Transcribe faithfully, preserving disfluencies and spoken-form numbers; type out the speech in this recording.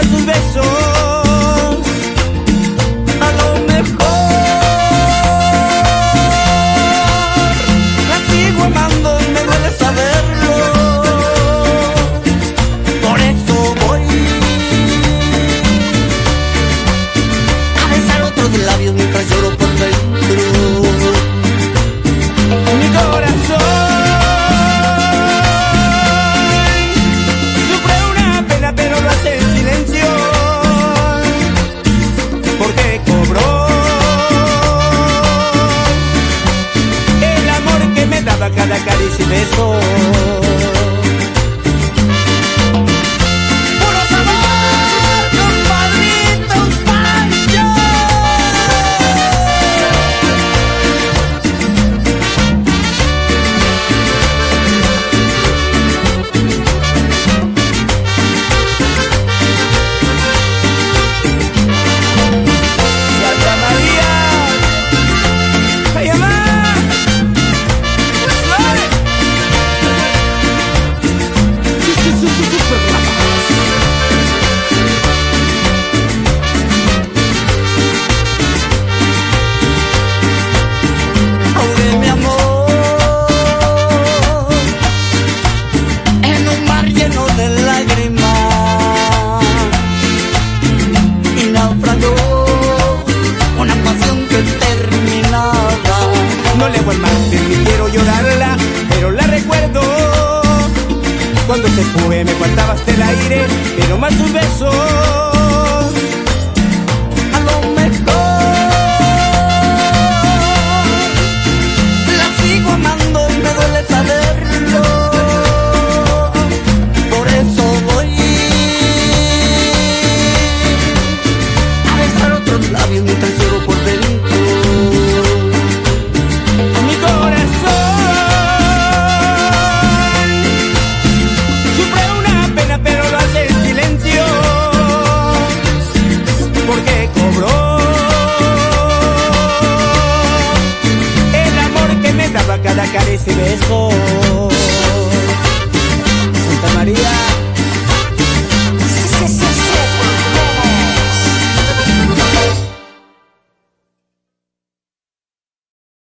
más sus besos. A lo mejor la sigo amando y me duele saberlo. Por eso voy a besar otros labios mientras lloro por dentro. Mi corazón sufre una pena, pero lo hace en silencio, porque cobró el amor que me daba cada caricia y beso. No le hago el mal, ni quiero llorarla, pero la recuerdo. Cuando se fue me faltaba hasta el aire, pero más sus besos.